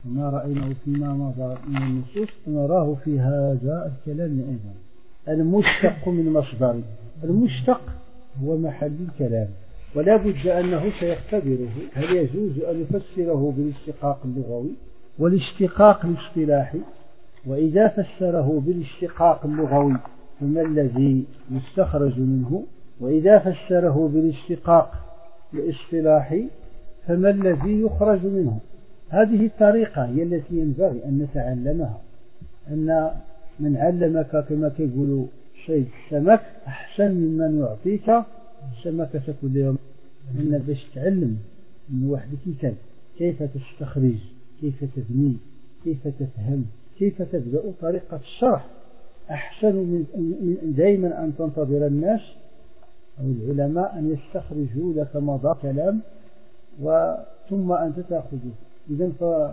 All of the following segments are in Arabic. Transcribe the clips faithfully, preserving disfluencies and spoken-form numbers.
وما رأيناه فيما مضى من النصوص نراه في هذا الكلام أيضا. المشتق من مصدر، المشتق هو محل الكلام، ولا بد أنه سيختبره هل يجوز أن يفسره بالاشتقاق اللغوي والاشتقاق الاصطلاحي. وإذا فسره بالاشتقاق اللغوي فما الذي يستخرج منه، وإذا فسره بالاشتقاق الاصطلاحي فما الذي يخرج منه. هذه الطريقة هي التي ينبغي أن نتعلمها، أن من علمك كما يقولوا شيء السمك أحسن ممن يعطيك سمكة كل يوم. إن باش تعلم من واحد الكتاب كيف تستخرج، كيف تبني، كيف تفهم، كيف تبدأ طريقة الشرح، أحسن من دائما أن تنتظر الناس أو العلماء أن يستخرجوا لك مضى كلام وثم أنت تأخذه. إذن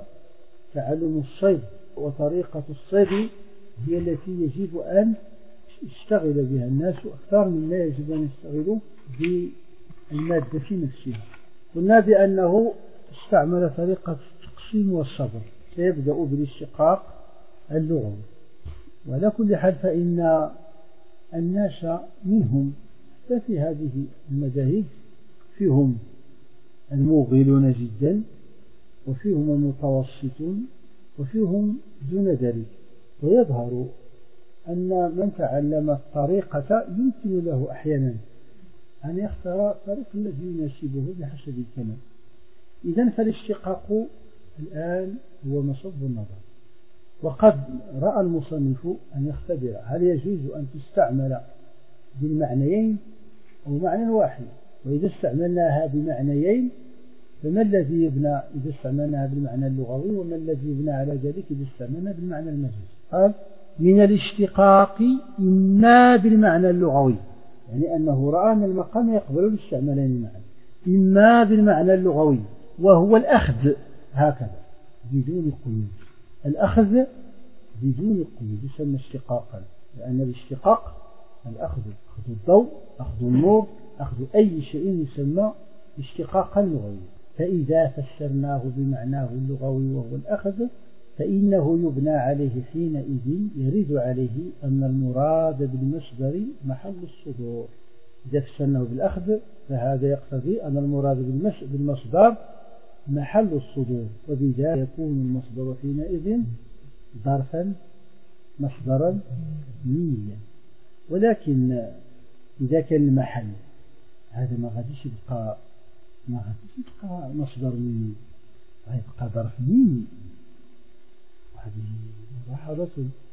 فتعلم الصيد وطريقة الصيد هي التي يجب أن يشتغل بها الناس أكثر مما يجب أن يشتغلوا بالمادة نفسها. قلنا بأنه استعمل طريقة التقسيم والصبر، سيبدأ بالاشتقاق اللغوي. وعلى كل حال فإن الناس منهم في هذه المذاهب فيهم الموغلون جدا، وفيهم المتوسطون، وفيهم دون ذلك. ويظهر أن من تعلم الطريقة يمكن له أحيانا أن يختار الطريق الذي يناسبه بحسب الكلام. إذن فالاشتقاق الآن هو مصب النظر. وقد رأى المصنف أن يختبر هل يجوز أن تستعمل بالمعنيين أو معنى واحد. وإذا استعملناها بمعنيين فما الذي يبنى إذا استعملناها بالمعنى اللغوي، وما الذي يبنى على ذلك إذا استعملنا بالمعنى المجازي. قال من الاشتقاق إما بالمعنى اللغوي، يعني أنه رأى أن المقام يقبل الاستعمالين معا، إما بالمعنى اللغوي وهو الأخذ هكذا بدون قيود. الأخذ بدون قيود يسمى اشتقاقا، لأن الاشتقاق الأخذ، أخذ الضوء، أخذ النور، أخذ أي شيء يسمى اشتقاقا لغويا. فإذا فسرناه بمعناه اللغوي وهو الأخذ فإنه يبنى عليه حينئذ يرد عليه أن المراد بالمصدر محل الصدور. إذا فسرناه بالأخذ فهذا يقتضي أن المراد بالمصدر محل الصدور، وبذلك يكون المصدر حينئذ ظرفا مصدرا ميميا. ولكن إذا كان المحل هذا ما غاديش يبقى ما غاديش يبقى مصدر ميمي، غيبقى ظرف ميمي. هذه ملاحظة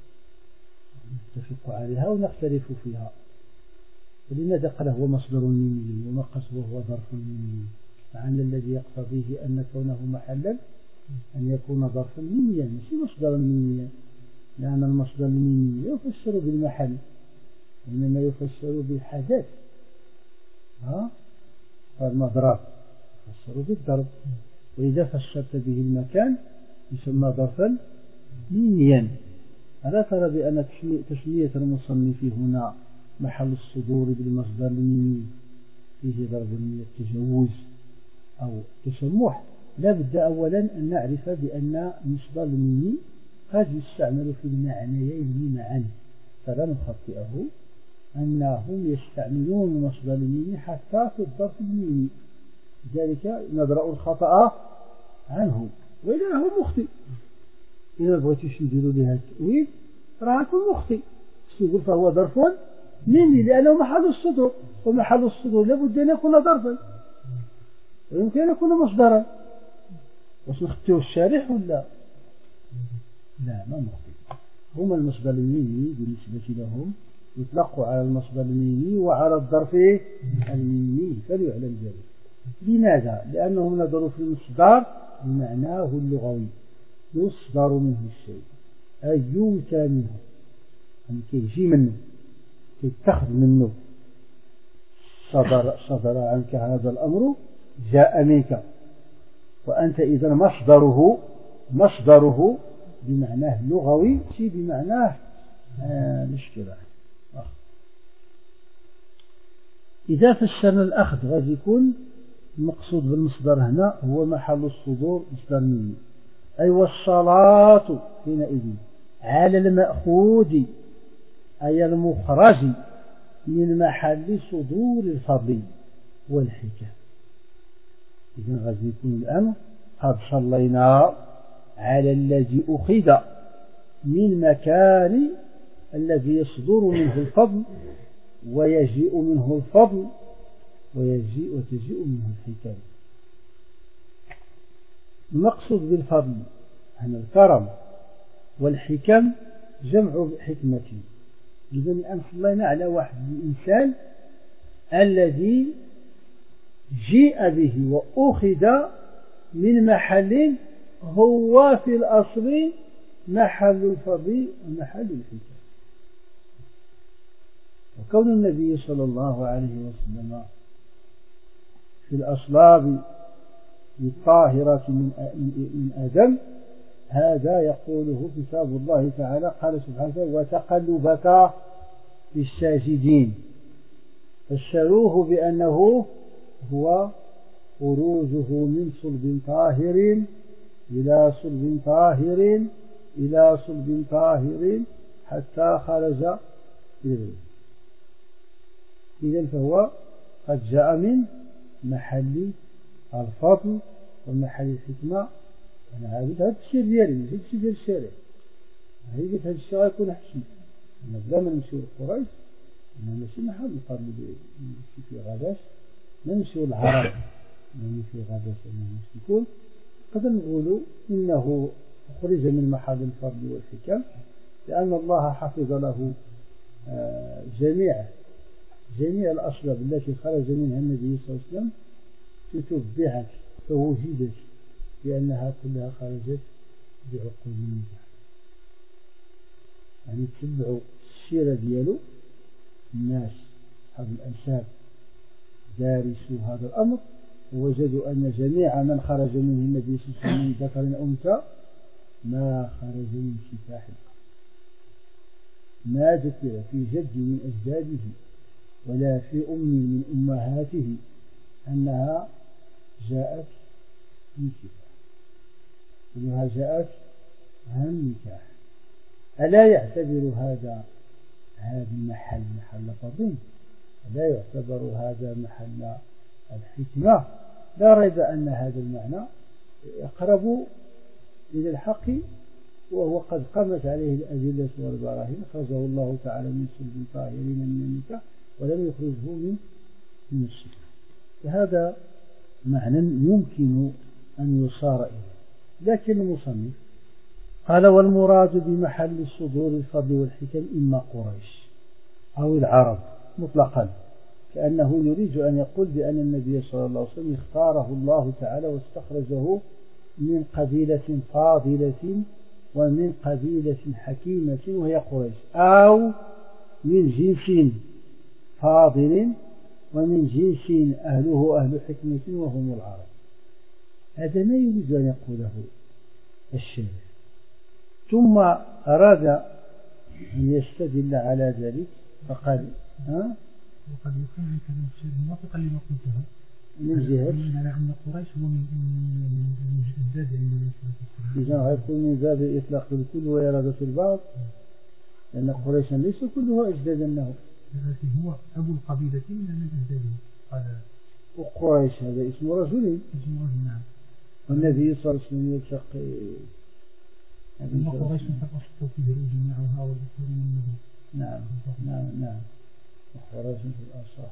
نتفق عليها ونختلف فيها. ولماذا قال هو مصدر ميمي وما قال هو ظرف ميمي، مع أن الذي يقتضيه أن كونه محلا أن يكون ظرفا ميميا مش مصدرا ميميا، لأن المصدر الميمي لا يفسر بالمحل إنما يفسر بالحدث. ها فالمضرب يفسر بالضرب، وإذا فسرت به المكان يسمى ظرفا ميميا. ألا ترى بأن تسمية المصنف هنا محل الصدور بالمصدر الميمي فيه ضرب من التجوز أو تسمح؟ لا بد أولا أن نعرف بأن المصدر الميمي قد يستعمل في المعنيين معا، فلا نخطئه أنهم يستعملون المصدر الميمي حتى في الظرف الميمي، لذلك نبرأ الخطأ عنه وإذا هو مخطئ. إذا بغيتوش نديروا لها التأويل راه يكون مخطئ، تقول فهو ظرف ميمي لأنه محل الصدور، ومحل الصدور لابد أن يكون ظرفا ويمكن أن يكون مصدرا. واش نخطئوا الشارح ولا لا؟ ما مخطئ. هما المصدر الميمي بالنسبة لهم يطلق على المصدر الميمي وعلى الظرف الميمي، فليعلم ذلك. لماذا؟ لأنهم نظروا في المصدر بمعناه اللغوي، يصدر منه الشيء أي يؤتى منه، يعني كيجي منه، كيتخذ منه. صدر, صدر عنك هذا الأمر جاء منك، وأنت إذا مصدره مصدره بمعناه اللغوي شيء بمعناه آه الاصطلاحي. إذا فسرنا الأخذ غادي يكون المقصود بالمصدر هنا هو محل الصدور مصدر ميمي. أي والصلاة حينئذ على المأخوذ أي المخرج من محل صدور الفضل والحكم. إذن غادي يكون الأمر قد صلينا على الذي أخذ من مكان الذي يصدر منه الفضل ويجيء منه الفضل ويجيء وتجيء منه الحكم. المقصود بالفضل هنا الكرم، والحكم جمع حكمة. إذن الآن صلينا على واحد الإنسان الذي جيء به وأخذ من محل هو في الأصل محل الفضل ومحل الحكم. وكون النبي صلى الله عليه وسلم في الأصلاب الطاهرة من آدم هذا يقوله كتاب الله تعالى. قال سبحانه وتقلبك في الساجدين، فسروه بأنه هو خروجه من صلب طاهر إلى صلب طاهر إلى صلب طاهر حتى خرج إليه. إذن فهو قد جاء من محل الفضل ومحل الحكمة. أنا عابد هذا الشيء ديالي ماشي هذا الشيء ديال الشارع. هي قلت هذا الشيء غيكون أحسن. أنا بلا ما نمشيو لقريش أنا ماشي محل الفضل نمشي في غاباش، ما نمشيو للعرب نمشي في غاباش أنه مشركون. قد نقولوا إنه خرج من محل الفضل والحكم لأن الله حفظ له جميع جميع الأسباب التي خرج منها النبي صلى الله عليه وسلم تتبعت فوجدت لأنها كلها خرجت بعقول النجاح. يعني تتبعوا السيرة ديالو الناس أصحاب الأنساب دارسوا هذا الأمر ووجدوا أن جميع من خرج منه النبي صلى الله عليه وسلم من ذكر أنثى ما خرج من سفاح الأرض، ما ذكر في جد من أجداده ولا في أم من أمهاته أنها جاءت من سفاح، كلها جاءت عن نكاح. ألا يعتبر هذا هذا المحل محل فضل؟ ألا يعتبر هذا محل الحكمة؟ لا ريب أن هذا المعنى يقرب إلى الحق، وهو قد قامت عليه الأدلة والبراهين. خرجه الله تعالى من صلب طاهرين من النكاح ولم يخرجه من من الصفة. فهذا معنى يمكن أن يصار إليه. لكن المصنف قال والمراد بمحل صدور الفضل والحكم إما قريش أو العرب مطلقا، كأنه يريد أن يقول بأن النبي صلى الله عليه وسلم اختاره الله تعالى واستخرجه من قبيلة فاضلة ومن قبيلة حكيمة وهي قريش، أو من جنس فاضل ومن جنس أهله أهل حكمة وهم العرب. هذا ما يريد أن يقوله الشيخ، ثم أراد أن يستدل على ذلك فقال ها وقد يكون كلام الشيخ موافقا لما قلته من جهة على أن قريش هو من من أجداد النبي صلى الله عليه وسلم. إذا غيكون من باب إطلاق الكل وإرادة البعض، لأن قريشا ليس كلها أجدادا له، لكن هو أبو القبيلة من أجداده. قال وقريش هذا اسم رجل، اسم رجل نعم. والنبي صلى الله عليه وسلم يلتقي ثم قريش تقصد فيه جميعها والذكور من النبي. نعم نعم نعم. وقريش في الأصح.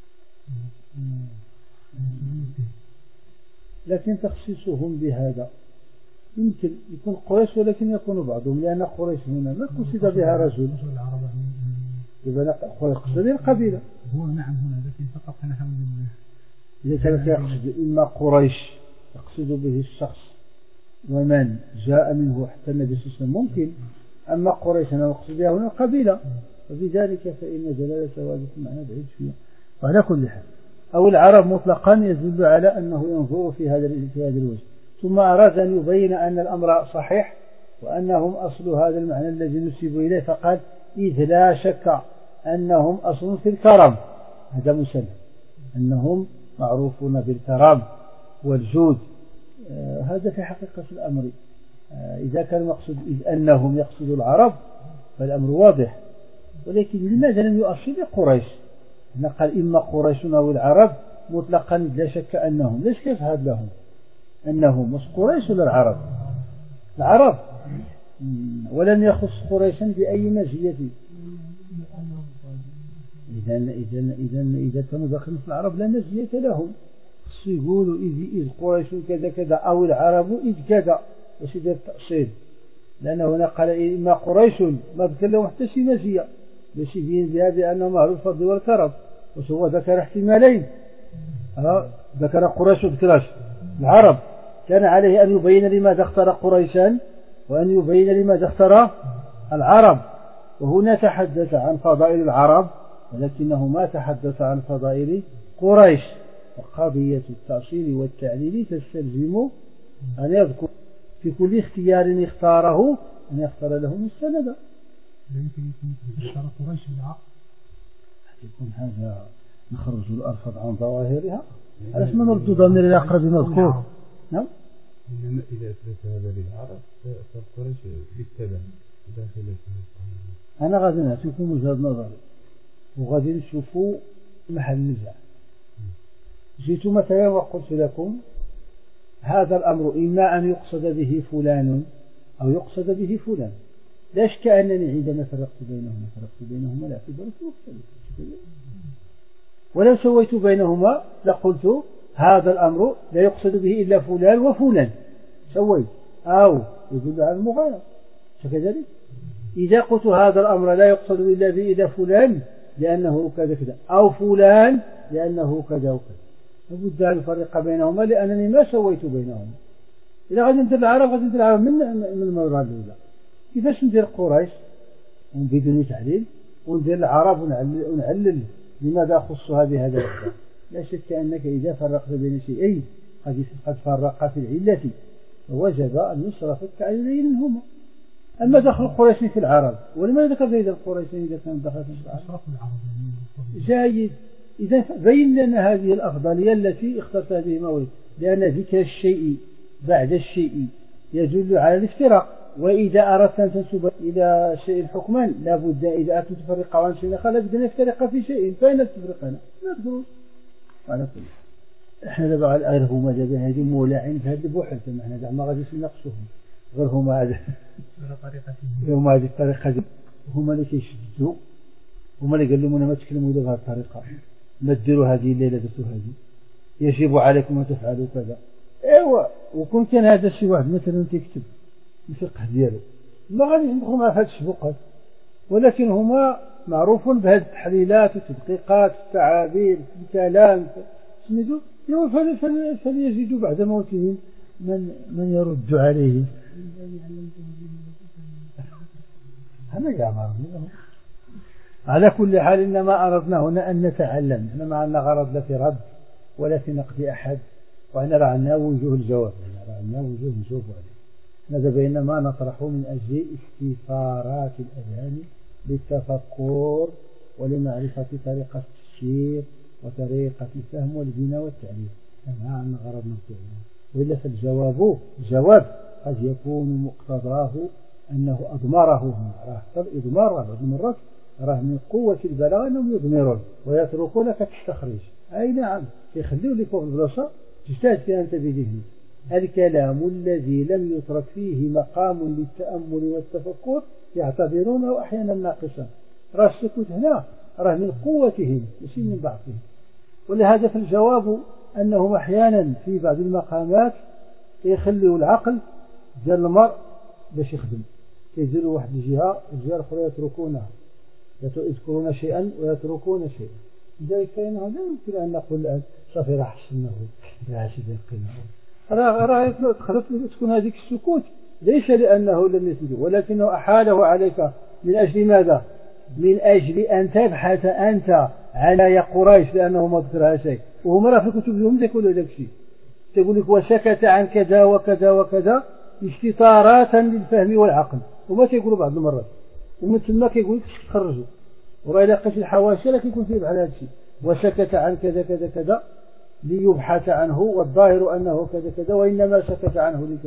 لكن تخصيصهم بهذا يمكن يكون قريش ولكن يكون بعضهم، لأن قريش هنا ما قصد بها رجل، يبقى قصد بها القبيلة. هو نعم هنا لكن فقط نحو من إذا كان يقصد إما قريش يقصد به الشخص ومن جاء منه حتى النبي صلى الله عليه وسلم ممكن، أما قريش أنا أقصد بها هنا القبيلة، وبذلك فإن جلالة هذا المعنى بعيد شوية. وعلى كل حال أو العرب مطلقا يدل على أنه ينظر في هذا في هذا الوجه. ثم أراد أن يبين أن الأمر صحيح وأنهم أصل هذا المعنى الذي نسب إليه، فقال إذ لا شك أنهم أصل في الكرم، هذا مسلم أنهم معروفون بالكرم والجود. آه هذا في حقيقة الأمر إذا كان المقصود إذ أنهم يقصدوا العرب فالأمر واضح، ولكن لماذا لم يؤصل قريش؟ هنا قال إما قريش أو العرب مطلقا لا شك أنهم، ليش كيف هذا لهم أنهم مش قريش ولا العرب؟ العرب، ولم يخص قريشا بأي مزية. إذا إذا إذا إذا كانوا داخلين في العرب لا مزية لهم، يقولوا إذ إذ قريش كذا كذا أو العرب إذ كذا، واش يدير التأصيل؟ لأنه هنا قال إما قريش ما ذكر لهم حتى شي مزية باش يبين بها بأنهم أهل الفضل والكرم، واش هو ذكر احتمالين، أه ذكر قريش وذكرش العرب، كان عليه أن يبين لماذا اختار قريشا وأن يبين لماذا اختار العرب. وهنا تحدث عن فضائل العرب ولكنه ما تحدث عن فضائل قريش. وقضية التأصيل والتعليل تستلزم أن يذكر في كل اختيار اختاره أن يختار له مستندا. يمكن يكون قريش بالعرب، يكون هذا نخرج الألفاظ عن ظواهرها. علاش ما نرد ضمير الأقرب مذكور؟ نعم. إنما إذا أثبت هذا للعرب فقريش بالتبع داخل. أنا غادي نعطيكم وجهة نظري وغادي نشوفوا محل النزاع. جيت مثلا وقلت لكم هذا الأمر إما أن يقصد به فلان أو يقصد به فلان، لا شك أنني عندما فرقت بينهما فرقت بينهما لا اعتبار مختلف، ولو سويت بينهما لقلت هذا الأمر لا يقصد به إلا فلان وفلان، سويت أو يدل على المغايرة كذلك. إذا قلت هذا الأمر لا يقصد إلا به إلا فلان لأنه كذا كذا أو فلان لأنه كذا وكذا، لابد أن أفرق بينهما لأنني ما سويت بينهما. إذا غادي ندير العرب غادي ندير العرب من من المرة الأولى. كيفاش ندير قريش بدون تعليل وندير العرب ونعلل, ونعلل لماذا خصها بهذا الأسباب؟ لا شك أنك إذا فرقت بين شيئين قد قد فرق في العلة فوجب أن يصرف التعليلين منهما. أما دخل قريش في العرب ولماذا ذكر زيد القريش إذا كان دخل في العرب؟ جيد. إذا بين لنا هذه الأفضلية التي اخترت هذه الموارد، لأن ذكر الشيء بعد الشيء يدل على الافتراق، وإذا أردت أن تنسب إلى شيء حكما لابد إذا أردت تفرق عن شيء آخر لابد أن يفترق في شيء، فأين تفرقنا؟ لا تدرس على كل. إحنا دابا غير هما دابا هذه مولعين في هذا البحث، إحنا دابا ما غاديش نناقشوهم غير هما هذا هما هذه الطريقة دي. هما اللي كيشدوا، هما اللي قالوا لنا ما تكلموا إلا بهذه الطريقة، ما تديروا هذه الليلة درتوا هذه، يجب عليكم أن تفعلوا كذا. ايوا وكون كان هذا شي واحد مثلا تكتب الفقه ديالو ما غاديش ندخلوا مع هذه الشبقات، ولكن هما معروف بهذه التحليلات والتدقيقات التعابير الكلام سميتو، فليجدوا بعد موتهم من من يرد عليه. هذا كاع على كل حال. إنما أردنا هنا أن نتعلم، إحنا ما عندنا غرض لا في رد ولا في نقد أحد، وإحنا راه عندنا وجوه الجواب، راه عندنا وجوه نجاوب عليه. هذا بين ما نطرحه من أجل استثارات الأذهان للتفكر ولمعرفة طريقة التفسير وطريقة الفهم والبناء والتعليم. ما عندنا غرض نقد، وإلا فالجواب الجواب قد يكون مقتضاه أنه أضمره. راه الإضمار بعض المرات راه من قوة البلاغة أنهم يضمرون ويتركونك تستخرج. أي نعم يخلوا لك فوق البلاصة تجتهد في أنت بذهنك. الكلام الذي لم يترك فيه مقام للتأمل والتفكر يعتبرونه أحيانا ناقصا. راه السكوت هنا راه من قوتهم مش من ضعفهم. ولهذا في الجواب أنهم أحيانا في بعض المقامات يخلوا العقل ديال المرء باش يخدم، يديروا واحد الجهة والجهة الأخرى يتركونها، يذكرون شيئا ويتركون شيئا. لذلك كاين هذا يمكن أن نقول الآن صافي راح حسناه راه شي القيمة. راه راه تكون هذيك السكوت ليس لأنه لم يسجد ولكنه أحاله عليك من أجل ماذا؟ من أجل أن تبحث أنت على يا قريش لأنه ما ذكرها شيء، وهم راه في كتبهم يقولوا ذاك الشيء، تقول لك وسكت عن كذا وكذا وكذا استطارات للفهم والعقل، وما تيقولوا بعض المرات ومن ثم كيقول لك تخرجوا وراه لقيت الحواشي راه كيكون فيه بحال هذا الشيء. وسكت عن كذا كذا كذا ليبحث عنه والظاهر أنه كذا كذا وإنما سكت عنه لكذا.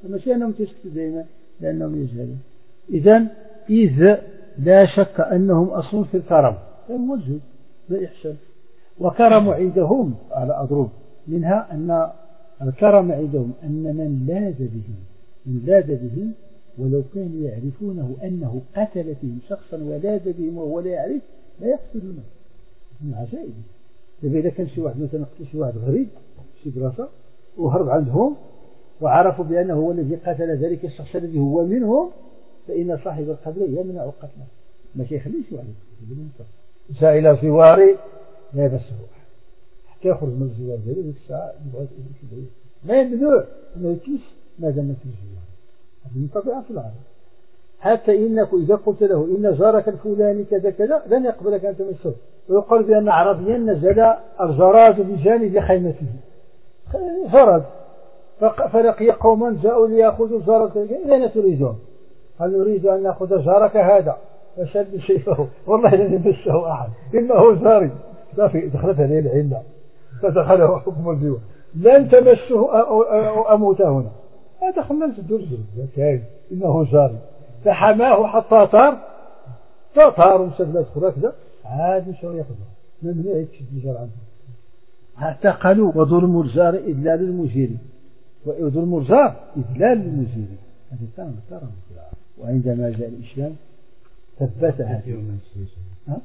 ماشي أنهم تسكتوا دائما لأنهم يجهلون. إذن إذ لا شك أنهم أصل في الكرم هو الجود لا إحسان. وكرم عندهم على أضرب منها أن الكرم عندهم أن من لاذ بهم من لاذ بهم ولو كانوا يعرفونه أنه قتل بهم شخصا ولاذ بهم وهو لا يعرف لا يقتلونه من عجائب. دابا إذا كان شي واحد مثلا قتل شي واحد غريب شي بلاصة وهرب عندهم وعرفوا بأنه هو الذي قتل ذلك الشخص الذي هو منهم فإن صاحب القتل يمنع قتله ما يخليش واحد جاء إلى جواري لا يبسه حتى يخرج من الجوار ذلك الساعة يبغى يمشي ما يمنع أنه يكيس ما دام في الجوار. هذه من طبيعة العالم. حتى إنك إذا قلت له إن جارك الفلاني كذا كذا لن يقبلك أن تمسه ويقول بأن عربيا نزل الجراد بجانب خيمته جرد فلقي قوما جاءوا ليأخذوا الجرد أين تريدون؟ قال نريد أن نأخذ جارك هذا فشد سيفه والله لن يمسه أحد إنه جاري دخلت عليه العلة فدخله حكم الجوار لن تمسه أو أموت هنا هذا خمس درج إنه جاري فحماه حتى طار فطار وسبلات أخرى كذا عاد شو يأخذه ممنوع يتشد الجار عنه. حتى قالوا وظلم الجار إذلال المجير وظلم الجار إذلال المجير هذا كان كرم. وعندما جاء الإسلام ثبتها ها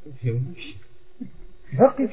بقي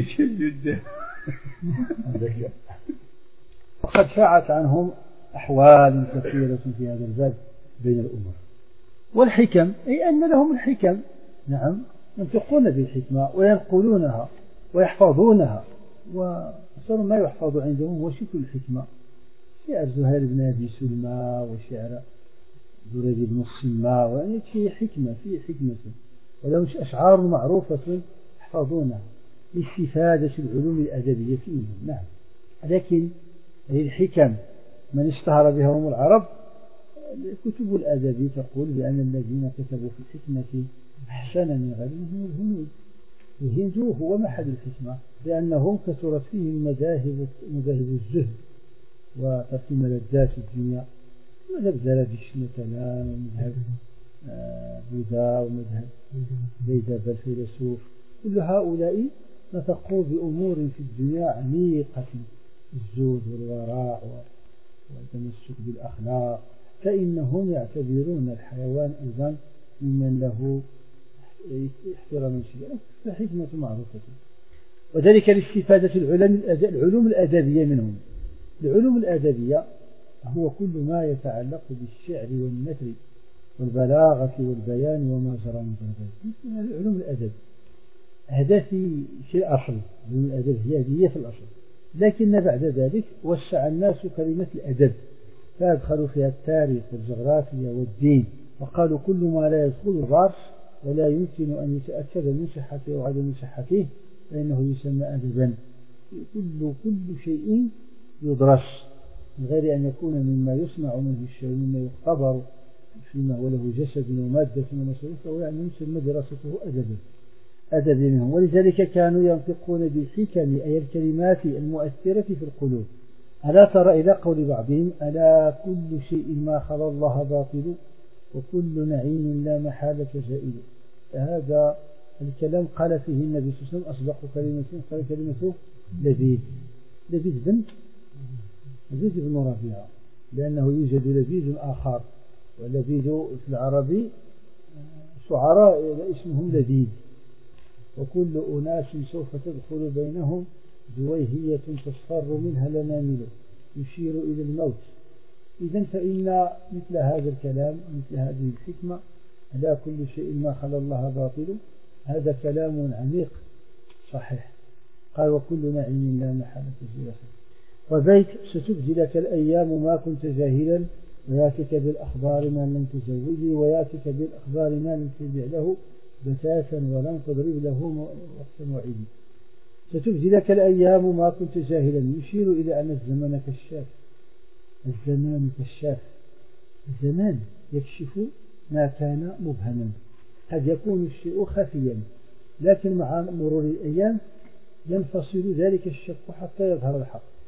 وقد شاعت عنهم أحوال كثيرة في هذا الباب بين الأمم. والحكم أي أن لهم الحكم نعم ينطقون بالحكمة وينقلونها ويحفظونها وصار ما يحفظ عندهم هو شكل الحكمة شعر زهير بن أبي سلمى وشعر دريد بن الصماء يعني فيه حكمة فيه حكمة ولهم أشعار معروفة يحفظونها لاستفادة العلوم الأدبية منهم. نعم لكن الحكم من اشتهر بها هم العرب الكتب الأدبية تقول بأن الذين كتبوا في الحكمة أحسن من غيرهم هم الهنود. الهند هو محل الحكمة لأنهم كثرت فيهم مذاهب مذاهب الزهد وترك ملذات الدنيا مذهب زرادشت مثلا ومذهب بوذا ومذهب بيداب الفيلسوف كل هؤلاء نطقوا بأمور في الدنيا عميقة الزهد والوراء والتمسك بالأخلاق فإنهم يعتبرون الحيوان أيضا ممن له احترام شديد فحكمة معروفة وذلك لاستفادة العلوم الأدبية منهم. العلوم الأدبية هو كل ما يتعلق بالشعر والنثر والبلاغة والبيان وما جرى من ذلك العلوم الأدب. هذا في الأصل علوم الأدب هي في الأصل لكن بعد ذلك وسع الناس كلمة الأدب فأدخلوا فيها التاريخ والجغرافيا والدين وقالوا كل ما لا يدخل الغرس ولا يمكن أن يتأكد من صحته وعدم صحته فإنه يسمى أدبا. كل كل شيء يدرس من غير أن يكون مما يصنع منه الشيء مما يختبر فيما هو له جسد ومادة ومسؤولية فهو يعني يسمى دراسته أدبا أدب منهم. ولذلك كانوا ينطقون بالحكم أي الكلمات المؤثرة في القلوب. ألا ترى إلى قول بعضهم ألا كل شيء ما خلا الله باطل وكل نعيم لا محالة زائل. هذا الكلام قال فيه النبي صلى الله عليه وسلم أصدق كلمة قال كلمة لذيذ لذيذ بن لذيذ بن ربيعة لأنه يوجد لذيذ آخر واللذيذ في العربي شعراء اسمهم لذيذ وكل أناس سوف تدخل بينهم دويهية تصفر منها الأنامل يشير إلى الموت. إذن فإن مثل هذا الكلام مثل هذه الحكمة لا كل شيء ما خلا الله باطل هذا كلام عميق صحيح. قال وكل نعيم لا محالة زيادة وبيت ستبدي لك الأيام ما كنت جاهلا وياتك بالأخبار ما لم تزوجي وياتك بالأخبار ما لم تبع له بتاتا ولم تضرب له وقت موعدي. ستبدي لك الأيام ما كنت جاهلا يشير إلى أن الزمان كشاف. الزمان كشاف الزمان يكشف ما كان مبهما. قد يكون الشيء خفيا لكن مع مرور الأيام ينفصل ذلك الشك حتى يظهر الحق.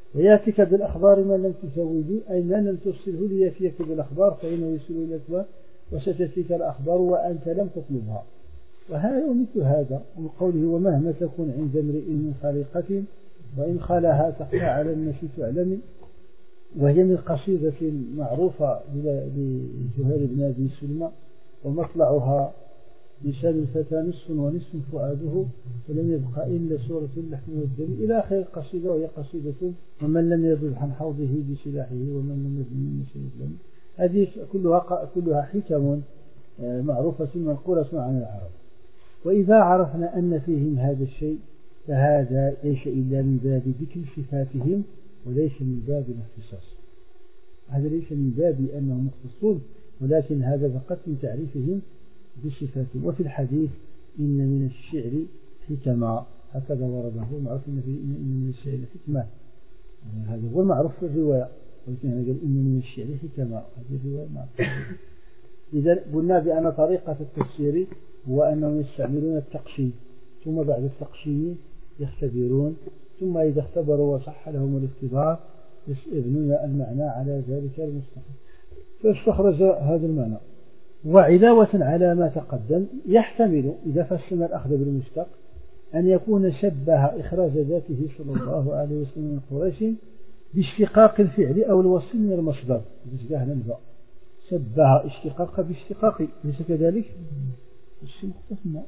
ويأتيك بالأخبار ما لم تزوده، أي ما لم ترسله ليأتيك بالأخبار فإنه يرسل إليك وستأتيك الأخبار وأنت لم تطلبها. وهذا ومثل هذا من قوله ومهما تكون عند امرئ من خليقة وإن خالها تخفى على الناس تعلم، وهي من قصيدة معروفة لزهير بن أبي سلمى ومطلعها لسان الفتى نصف ونصف فؤاده ولم يبقى إلا سورة اللحم والدم إلى آخر القصيدة، وهي قصيدة ومن لم يذب عن حوضه بسلاحه ومن لم يذب من شيء. هذه كلها كلها حكم معروفة منقولة عن العرب. وإذا عرفنا أن فيهم هذا الشيء فهذا ليس إلا من باب ذكر صفاتهم وليس من باب الاختصاص. هذا ليس من باب أنهم مختصون، ولكن هذا فقط من تعريفهم بصفاتهم. وفي الحديث إن من الشعر حكمة، هكذا ورده معروف إن من الشعر حكمة، هذا هو المعروف في الرواية، ولكن هذا قال إن من الشعر حكمة، هذه الرواية معروفة. إذا قلنا بأن طريقة التفسير هو أنهم يستعملون التقسيم، ثم بعد التقسيم يختبرون، ثم إذا اختبروا وصح لهم الاختبار يبنون المعنى على ذلك المستقيم. فاستخرج هذا المعنى. وعلاوة على ما تقدم يحتمل إذا فسر الأخذ بالمشتق أن يكون شبه إخراج ذاته صلى الله عليه وسلم من قريش باشتقاق الفعل أو الوصف من المصدر، شبه اشتقاق باشتقاق، ليس كذلك؟ الشيء مختصنا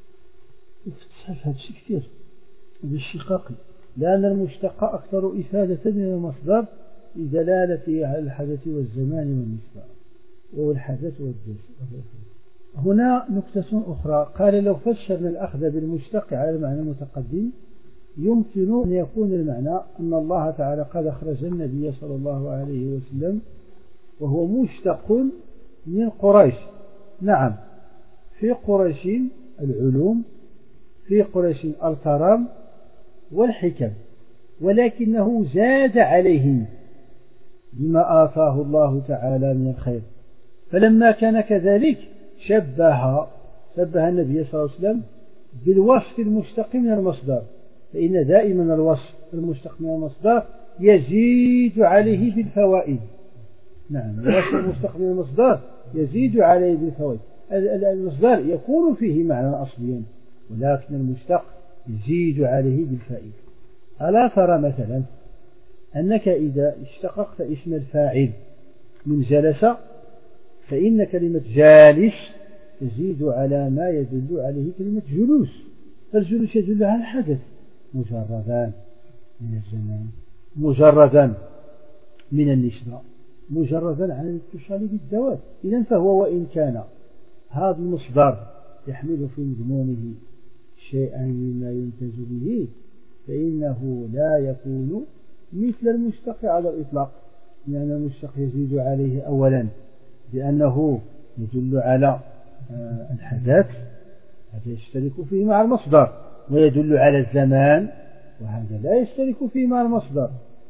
يفتح هذا الشيء كثير بالاشتقاق، لأن المشتق أكثر إفادة من المصدر لدلالته على الحدث والزمان والنسبة والحدث والجزء. هنا نكتة أخرى، قال لو فسرنا الأخذ بالمشتق على المعنى المتقدم يمكن أن يكون المعنى أن الله تعالى قد أخرج النبي صلى الله عليه وسلم وهو مشتق من قريش. نعم، في قريش العلوم، في قريش الكرم والحكم، ولكنه زاد عليهم بما آتاه الله تعالى من الخير. فلما كان كذلك شبه شبه النبي صلى الله عليه وسلم بالوصف المشتق من المصدر، فإن دائما الوصف المشتق من المصدر يزيد عليه بالفوائد. نعم، الوصف المشتق من المصدر يزيد عليه بالفوائد. المصدر يكون فيه معنى أصليا، ولكن المشتق يزيد عليه بالفائدة. ألا ترى مثلا أنك إذا اشتققت اسم الفاعل من جلس فإن كلمة جالس تزيد على ما يدل عليه كلمة جلوس، فالجلوس يدل على الحدث مجردا من الزمان، مجردا من النسبة، مجردا عن الاتصال بالذوات. إذن فهو وإن كان هذا المصدر يحمل في مضمونه شيئا مما يمتاز به فإنه لا يكون مثل المشتق على الإطلاق، لأن المشتق يزيد عليه أولا بأنه يدل على الحدث، هذا يشترك فيه مع المصدر، ويدل على الزمان، وهذا لا يشترك فيه مع المصدر،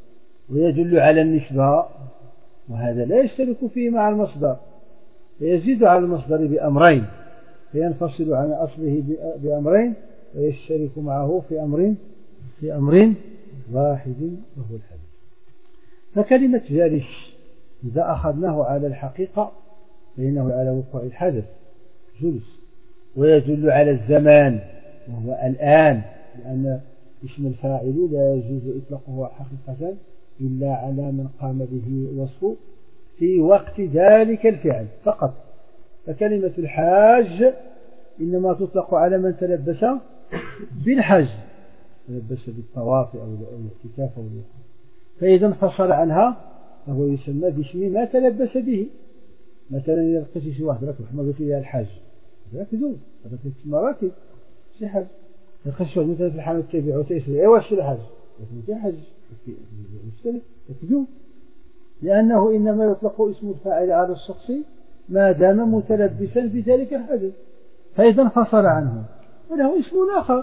ويدل على النسبة، وهذا لا يشترك فيه مع المصدر، فيزيد على المصدر بأمرين، فينفصل عن أصله بأمرين، ويشترك معه في أمر في أمر واحد وهو الحدث. فكلمة جالس إذا أخذناه على الحقيقة فإنه على وقوع الحدث جلس، ويدل على الزمان وهو الآن، لأن اسم الفاعل لا يجوز إطلاقه حقيقة إلا على من قام به وصفه في وقت ذلك الفعل فقط. فكلمة الحاج إنما تطلق على من تلبس بالحج، تلبس بالطواف أو الاعتكاف أو الوقوف، فإذا انفصل عنها فهو يسمى باسم ما تلبس به. مثلا إذا لقيت شي واحد راكب حمى قلت له الحاج، هذا كذوب، هذا كيتسمى راكب شي حاج. لقيت شي واحد مثلا في الحانوت كيبيعوا تيسري ايوا شي الحاج، لكن شي حاج مشتري كذوب، لأنه إنما يطلق اسم الفاعل على الشخص ما دام متلبسا بذلك الحدث، فإذا انفصل عنه فله اسم آخر.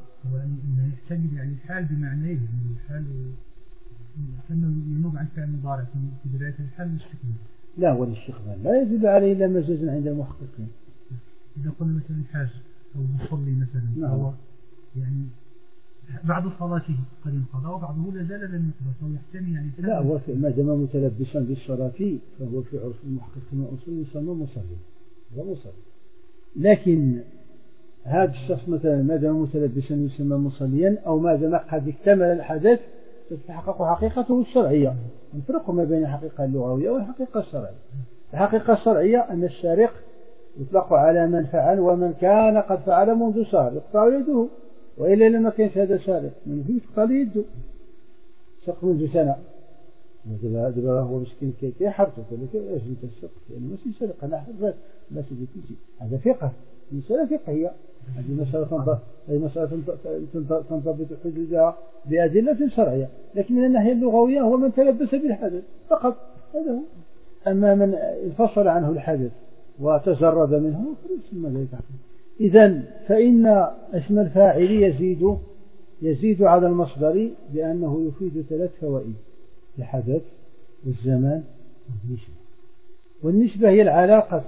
يحتمل يعني الحال بمعنيه، من الحال أنه ينوب عن فعل مضارع في بداية الحال الاستقبال. لا، والاستقبال لا يدل عليه إلا مجازا عند المحققين. إذا قلنا مثلا الحاج أو المصلي مثلا، نعم. فهو يعني بعد صلاته قد انقضى وبعضه لا زال لم يقضى فهو يحتمل يعني لا هو ما دام متلبسا بالصلاة فهو في عرف المحققين والأصول يسمى مصلي هو مصلي. لكن هذا الشخص مثلا ما دام متلبسا يسمى مصليا أو ما دام قد اكتمل الحدث تتحقق حقيقته الشرعية. نفرق ما بين الحقيقة اللغوية والحقيقة الشرعية. الحقيقة الشرعية أن السارق يطلق على من فعل ومن كان قد فعل منذ شهر يقطع يده، وإلا لما كانش هذا سارق من فيه يقطع يده سرق منذ سنة دابا هو مسكين كيحرطو قال لك اش انت السرق لأنه ماشي سرق أنا حرزت لا سيدي كلشي هذا فقه مسألة فقهية. هذه مسألة هذه مسألة تنضبط حدودها بأدلة شرعية. لكن من الناحية اللغوية هو من تلبس بالحدث فقط هذا هو. أما من انفصل عنه الحدث وتجرد منه فيسمى ذلك. إذن فإن اسم الفاعل يزيد يزيد على المصدر بأنه يفيد ثلاث فوائد: الحدث والزمان والنسبة. والنسبة هي العلاقة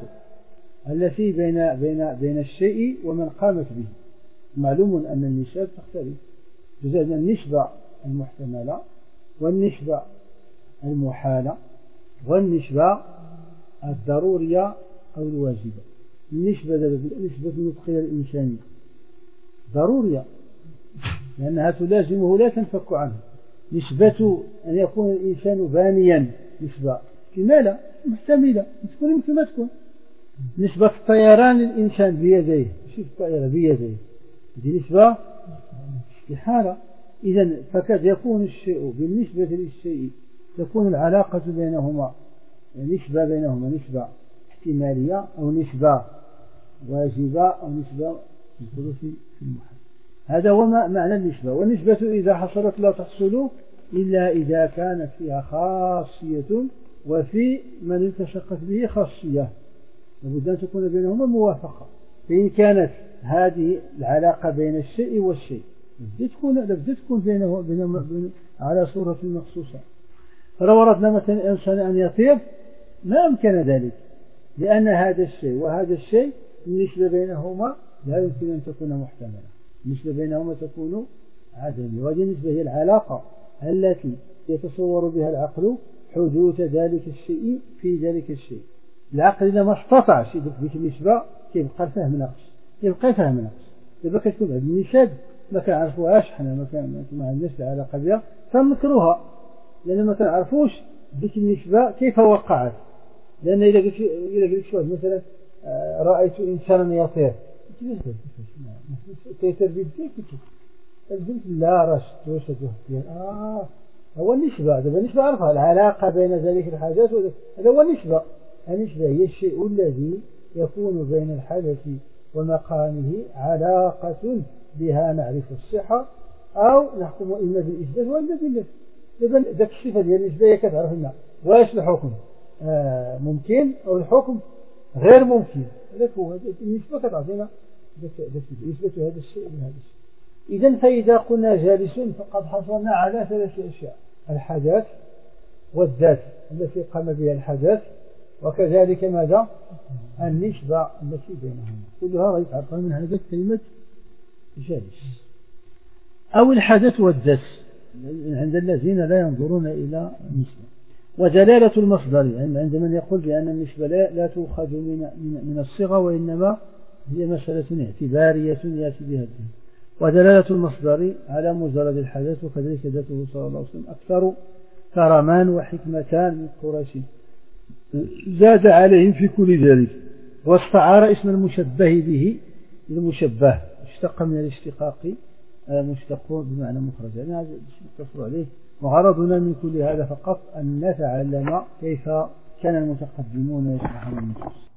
التي بين بين بين الشيء ومن قامت به. معلوم أن النسب تختلف، جزء من النسبة المحتملة والنسبة المحالة والنسبة الضرورية أو الواجبة. النسبة نسبة النطق إلى الإنسان ضرورية لأنها تلازمه لا تنفك عنه. نسبة أن يكون الإنسان بانيا نسبة احتمالة محتملة تكون مثل ما تكون. نسبة الطيران الإنسان بيديه شوف الطائرة بيديه هذه نسبة استحالة. إذن فقد يكون الشيء بالنسبة للشيء تكون العلاقة بينهما نسبة بينهما نسبة احتمالية أو نسبة واجبة أو نسبة في المحال. هذا هو معنى النسبة. والنسبة إذا حصلت لا تحصل إلا إذا كانت فيها خاصية وفي من التشقت به خاصية لابد أن تكون بينهما موافقة. فإن كانت هذه العلاقة بين الشيء والشيء لابد تكون بينه بينهما على صورة مخصوصة. فلو أردنا مثلا الإنسان أن يطير ما أمكن ذلك لأن هذا الشيء وهذا الشيء النسبة بينهما لا يمكن أن تكون محتملة. النسبة بينهما تكون عدمية. وهذه النسبة هي العلاقة التي يتصور بها العقل حدوث ذلك الشيء في ذلك الشيء. العقل إذا ما استطاعش يدرك ديك النسبة كيبقى الفهم ناقص يبقى الفهم ناقص. دابا كتكون هذه النسب ما كنعرفوهاش حنا ما كان ما عندناش العلاقة بها فنكروها لأن ما كنعرفوش ديك النسبة كيف وقعت. لأن إذا قلت إذا قلت واحد مثلا رأيت إنسانا يطير تيتر بيديك قلت لا رشت وشته آه هو النسبة. دابا النسبة عرفها العلاقة بين ذلك الحدث هذا هو النسبة. النسبة هي الشيء الذي يكون بين الحدث ومقامه علاقة بها نعرف الصحة أو نحكم إما بالإثبات وإما بالنفي. دابا ذاك الصفة ديال النسبة هي كتعرف لنا واش الحكم آه ممكن أو الحكم غير ممكن. هذاك هو النسبة كتعطينا نسبة هذا الشيء من هذا الشيء. إذن فإذا قلنا جالس فقد حصلنا على ثلاث أشياء: الحدث والذات التي قام بها الحدث وكذلك ماذا النسبة التي بينهما كلها يتعرف من هذا كلمة جالس أو الحدث والذات عند الذين لا ينظرون إلى النسبة. ودلالة المصدر يعني عند من يقول بأن النسبة لا, لا تؤخذ من, من, من الصيغة وإنما هي مسألة اعتبارية يأتي بها الدين. ودلالة المصدر على مجرد الحدث وكذلك ذاته صلى الله عليه وسلم أكثر كرمان وحكمتان من قريش زاد عليهم في كل ذلك. واستعار اسم المشبه به المشبه اشتق من الاشتقاق مشتق بمعنى مخرج يعني هذا الشيء عليه. وغرضنا من كل هذا فقط أن نتعلم كيف كان المتقدمون يشرحون النصوص.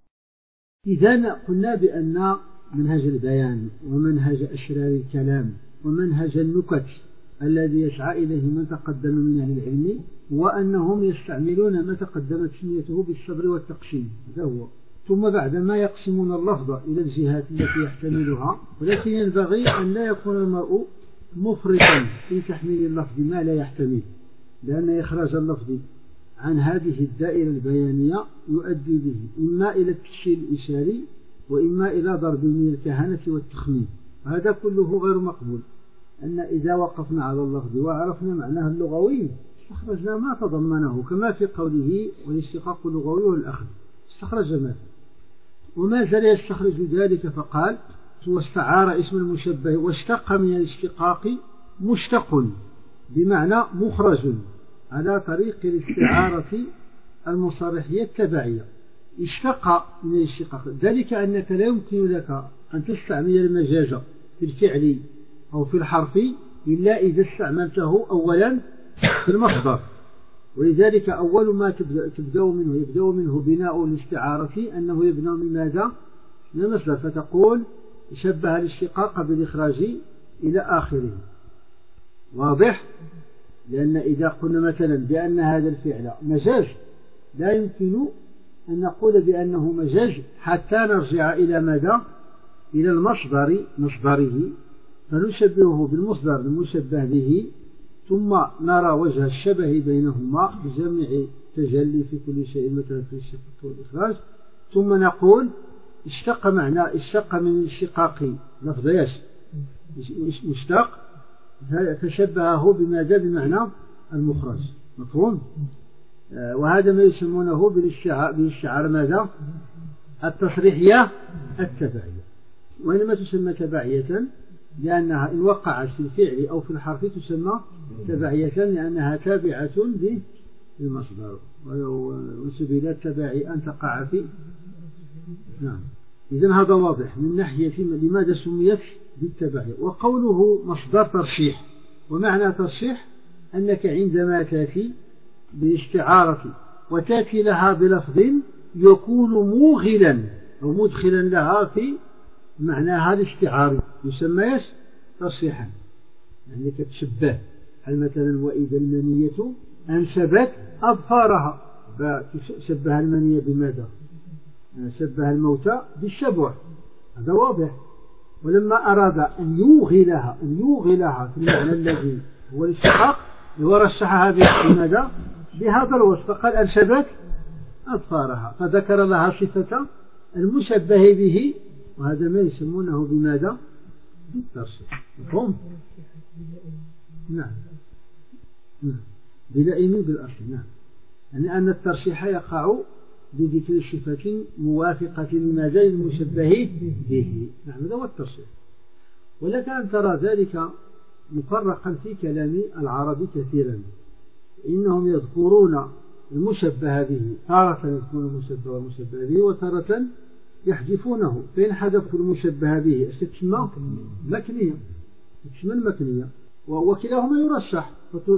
إذا قلنا بأن منهج البيان ومنهج أشرار الكلام ومنهج النكت الذي يسعى إليه من تقدم من أهل العلم وأنهم يستعملون ما تقدمت سميته بالصبر والتقسيم هذا هو. ثم بعدما يقسمون اللفظ إلى الجهات التي يحتملها. ولكن ينبغي أن لا يكون المرء مفرطا في تحميل اللفظ ما لا يحتمل لأن إخراج اللفظ عن هذه الدائرة البيانية يؤدي به إما إلى التفصيل الإشاري وإما إلى ضرب من الكهنة والتخمين. هذا كله غير مقبول. أن إذا وقفنا على اللفظ وعرفنا معناه اللغوي استخرجنا ما تضمنه، كما في قوله والاشتقاق اللغوي والأخذ، استخرج ما وما زال يستخرج ذلك، فقال واستعار اسم المشبه واشتق من الاشتقاق مشتق بمعنى مخرج على طريق الاستعارة المصالحية التبعية. اشتق من الاشتقاق ذلك أنك لا يمكن لك أن تستعمل المجاز في الفعل أو في الحرف إلا إذا استعملته أولا في المصدر، ولذلك أول ما تبدأ منه يبدأ منه بناء الاستعارة أنه يبنى من ماذا؟ من المصدر، فتقول شبه الاشتقاق بالإخراج إلى آخره. واضح؟ لأن إذا قلنا مثلا بأن هذا الفعل مجاز لا يمكن أن نقول بأنه مجاز حتى نرجع إلى ماذا؟ إلى المصدر مصدره، فنشبهه بالمصدر المشبه به، ثم نرى وجه الشبه بينهما بجمع تجلي في كل شيء مثلا في الاشتقاق والإخراج، ثم نقول اشتق معنى اشتق من الاشتقاق لفظ ايش؟ مشتق، فشبهه بماذا؟ بمعنى المخرج. مفهوم؟ آه وهذا ما يسمونه بالاستعارة ماذا؟ التصريحية التبعية. وإنما تسمى تبعية لأنها إن وقعت في الفعل أو في الحرف تسمى تبعية لأنها تابعة للمصدر، وسبيل التبع أن تقع في. نعم. إذن هذا واضح من ناحية لماذا سميت بالتبعية. وقوله مصدر ترشيح، ومعنى ترشيح أنك عندما تأتي بالاستعارة وتأتي لها بلفظ يكون موغلا أو مدخلا لها في معناها الاستعاري يسمى ترشيحا، يعني كتشبه. هل مثلا وإذا المنية أنسبت أظفارها، شبه المنية بماذا؟ شبه الموتى بالشبع، هذا واضح. ولما أراد أن يوغلها أن يوغلها في المعنى الذي هو الاشتقاق ورشحها بماذا؟ بهذا الوصف، قال أنسبت أظفارها، فذكر لها صفة المشبه به، وهذا ما يسمونه بماذا؟ بالترشيح. مفهوم؟ نعم. بلائم بالأصل. نعم. يعني أن الترشيح يقع بذكر صفة موافقة لماذا؟ المشبه به. نعم، هذا هو الترشيح. ولك أن ترى ذلك مفرقا في كلام العرب كثيرا، إنهم يذكرون المشبه به، تارة يذكرون المشبه والمشبه به، وتارة يحذفونه، فإن حذفوا المشبه به تسمى مكنية، تسمى المكنية، وكلاهما يرشح،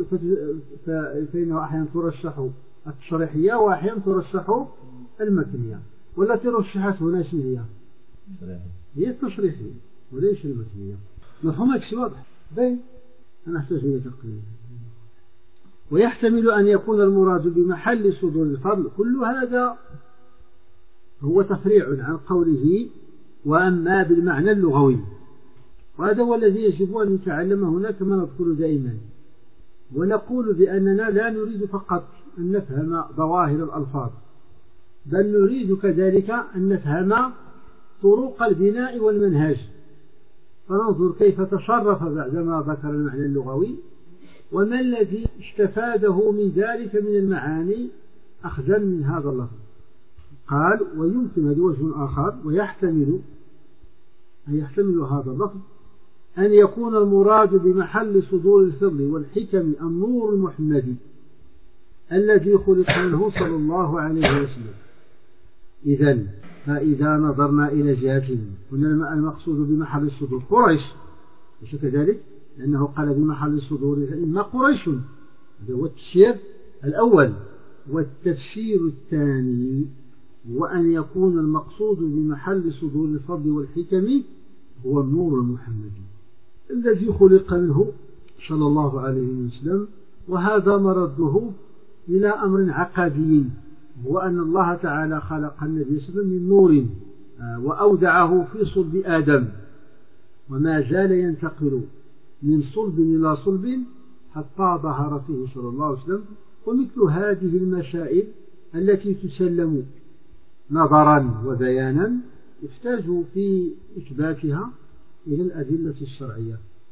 فإنه أحيانا ترشح التصريحية وأحيانا ترشح المكنية، والتي رشحت هنا هي هي التصريحية وليس المكنية. مفهوم هذا واضح؟ بين أنا أحتاج إلى تقرير. ويحتمل أن يكون المراد بمحل صدور الفضل، كل هذا هو تفريع عن قوله وأما بالمعنى اللغوي، وهذا هو الذي يجب أن نتعلم هنا كما نذكر دائما. ونقول بأننا لا نريد فقط أن نفهم ظواهر الألفاظ، بل نريد كذلك أن نفهم طرق البناء والمنهج، فننظر كيف تصرف بعدما ذكر المعنى اللغوي، وما الذي استفاده من ذلك من المعاني أخذا من هذا اللفظ. قال ويمكن هذا وجه آخر، ويحتمل أن يحتمل هذا اللفظ أن يكون المراد بمحل صدور الفضل والحكم النور المحمدي الذي خلق منه صلى الله عليه وسلم. إذن فإذا نظرنا إلى جهتهم هنا المقصود بمحل الصدور قريش، ليس كذلك؟ لأنه قال بمحل الصدور إما قريش، هذا هو التفسير الأول. والتفسير الثاني وأن يكون المقصود بمحل صدور الفضل والحكم هو النور المحمدي الذي خلق منه صلى الله عليه وسلم. وهذا مرده إلى أمر عقدي، هو أن الله تعالى خلق النبي صلى الله عليه وسلم من نور وأودعه في صلب آدم، وما زال ينتقل من صلب إلى صلب حتى ظهر فيه صلى الله عليه وسلم. ومثل هذه المسائل التي تسلم نظرا وبيانا يحتاج في إثباتها إلى الأدلة الشرعية.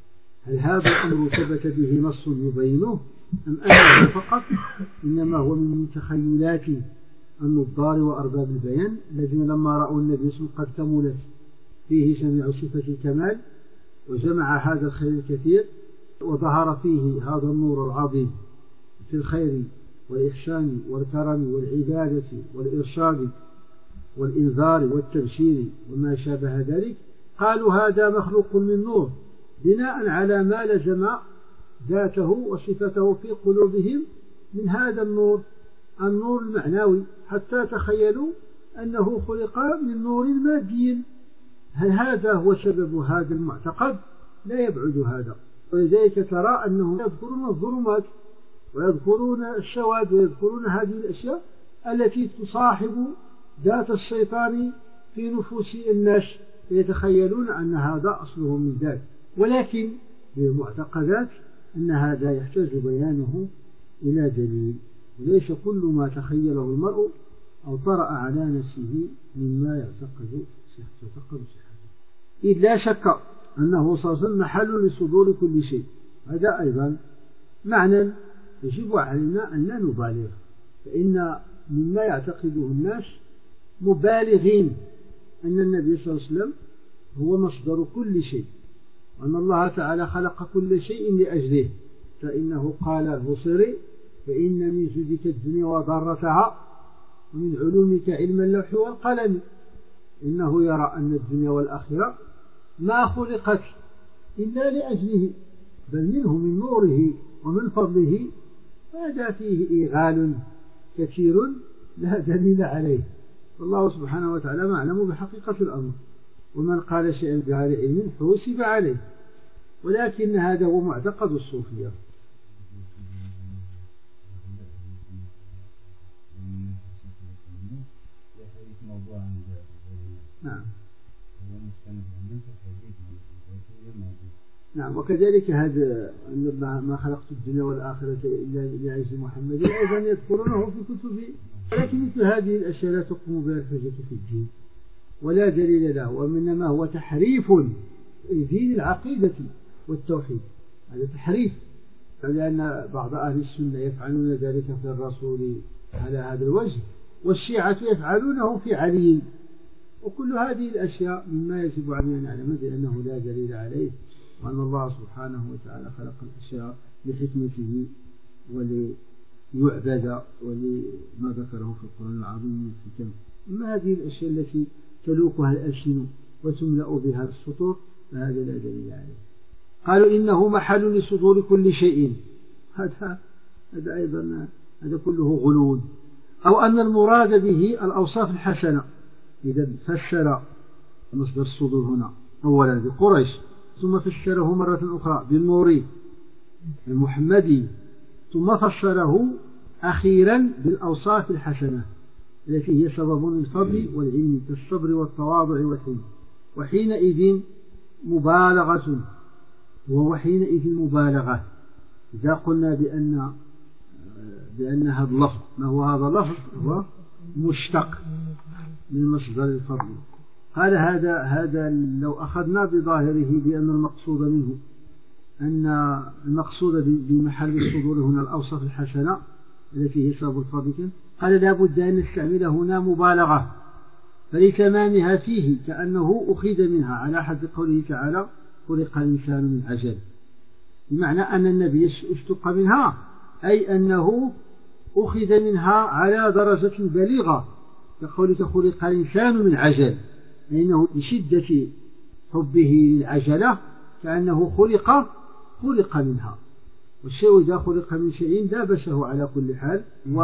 هل هذا الأمر ثبت به نص يبينه أم أنه فقط إنما هو من تخيلات النظار وأرباب البيان الذين لما رأوا النبي قد كملت فيه جميع صفة الكمال وجمع هذا الخير الكثير وظهر فيه هذا النور العظيم في الخير والإحسان والكرم والعبادة والإرشاد والإنذار والتبشير وما شابه ذلك، قالوا هذا مخلوق من نور بناء على ما لزم ذاته وصفته في قلوبهم من هذا النور النور المعنوي، حتى تخيلوا أنه خلق من نور مادي. هل هذا هو سبب هذا المعتقد؟ لا يبعد هذا. ولذلك ترى أنهم يذكرون الظلمات ويذكرون السواد ويذكرون هذه الأشياء التي تصاحب ذات الشيطان في نفوس الناس، يتخيلون أن هذا أصله من ذات، ولكن بالمعتقدات أن هذا يحتاج بيانه إلى دليل، وليس كل ما تخيله المرء أو طرأ على نفسه مما يعتقد صحته. إذ لا شك أنه صلى الله عليه وسلم محل لصدور كل شيء، هذا أيضا معنى يجب علينا أن لا نبالغ، فإن مما يعتقده الناس مبالغين أن النبي صلى الله عليه وسلم هو مصدر كل شيء، وأن الله تعالى خلق كل شيء لأجله، فإنه قال البصري فإن من جودك الدنيا وضرتها ومن علومك علم اللوح والقلم. إنه يرى أن الدنيا والآخرة ما خلقت إلا لأجله، بل منه من نوره ومن فضله، هذا فيه إيغال كثير لا دليل عليه. والله سبحانه وتعالى معلم بحقيقة الأمر، ومن قال شيئا بغير علم حوسب عليه، ولكن هذا هو معتقد الصوفية. نعم نعم وكذلك هذا ما خلقت الدنيا والآخرة إلا لأجل محمد أيضا يذكرونه في كتب، ولكن مثل هذه الأشياء لا تقوم بها الحجة في الدين ولا دليل له، وإنما هو تحريف دين العقيدة والتوحيد. هذا تحريف، لأن بعض أهل السنة يفعلون ذلك في الرسول على هذا الوجه، والشيعة يفعلونه في علي، وكل هذه الأشياء مما يجب علينا أن نعلم بأنه لا دليل عليه، وأن الله سبحانه وتعالى خلق الأشياء لحكمته وليعبد ولما ذكره في القرآن العظيم من الحكم. أما هذه الأشياء التي تلوكها الألسن وتملأ بها السطور فهذا لا دليل عليه. قالوا إنه محل لصدور كل شيء، هذا هذا أيضا هذا كله غلو. أو أن المراد به الأوصاف الحسنة، إذا فسر مصدر الصدور هنا أولا بقريش، ثم فسره مرة أخرى بالنور المحمدي، ثم فسره أخيرا بالأوصاف الحسنة التي هي سبب الفضل والعلم كالصبر والتواضع والحلم. وحينئذ مبالغة، وحينئذ مبالغة إذا قلنا بأن بأن هذا اللفظ، ما هو هذا اللفظ؟ هو مشتق من مصدر الفضل. قال هذا هذا لو أخذنا بظاهره بأن المقصود منه أن المقصود بمحل الصدور هنا الأوصاف الحسنة التي هي سبب الفضل، قال لا بد أن نستعمل هنا مبالغة، فلتمامها فيه كأنه أخذ منها على حد قوله تعالى خلق الإنسان من عجل، بمعنى أن النبي اشتق منها، أي أنه أخذ منها على درجة بليغة، كقولك خلق الإنسان من عجل، لأنه بشدة حبه للعجلة كأنه خلق خلق منها. والشيء إذا خلق من شيء دابشه على كل حال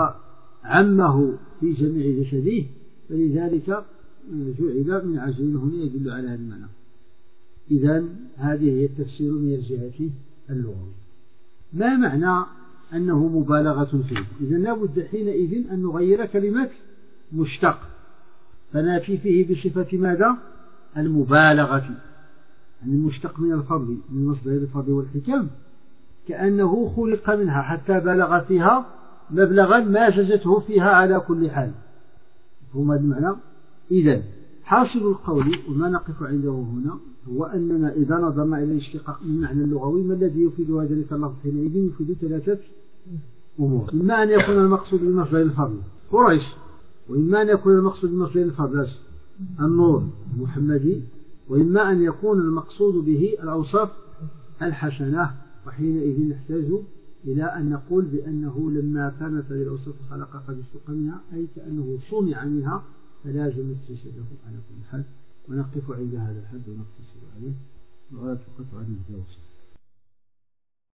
وعمه في جميع جسده، فلذلك جعل من عجل هنا يدل على هذا المعنى. إذن هذه هي التفسير من الجهة اللغوية. ما معنى أنه مبالغة فيه؟ إذن لابد حينئذ أن نغير كلمة مشتق، فنأتي فيه بصفة ماذا؟ المبالغة، يعني المشتق من الفضل من مصدر الفضل والحكم، كأنه خلق منها حتى بلغ فيها مبلغا ما جزته فيها على كل حال. فهم هذا المعنى. إذن حاصل القول وما نقف عنده هنا هو أننا إذا نظرنا إلى الاشتقاق من المعنى اللغوي ما الذي يفيد ذلك اللفظ حينئذ يفيد ثلاثة أمور. إما أن يكون المقصود بمصدر الفضل قريش، وإما أن يكون المقصود بمصدر الفضل النور المحمدي، وإما أن يكون المقصود به الأوصاف الحسنة. وحينئذ نحتاج إلى أن نقول بأنه لما كانت هذه الأوصاف الخلق قد اشتق منها أي كأنه صنع منها فلازم استشهاده على كل حال. ونقف عند هذا الحد ونقتصر عليه ولا تقف عن الجوز.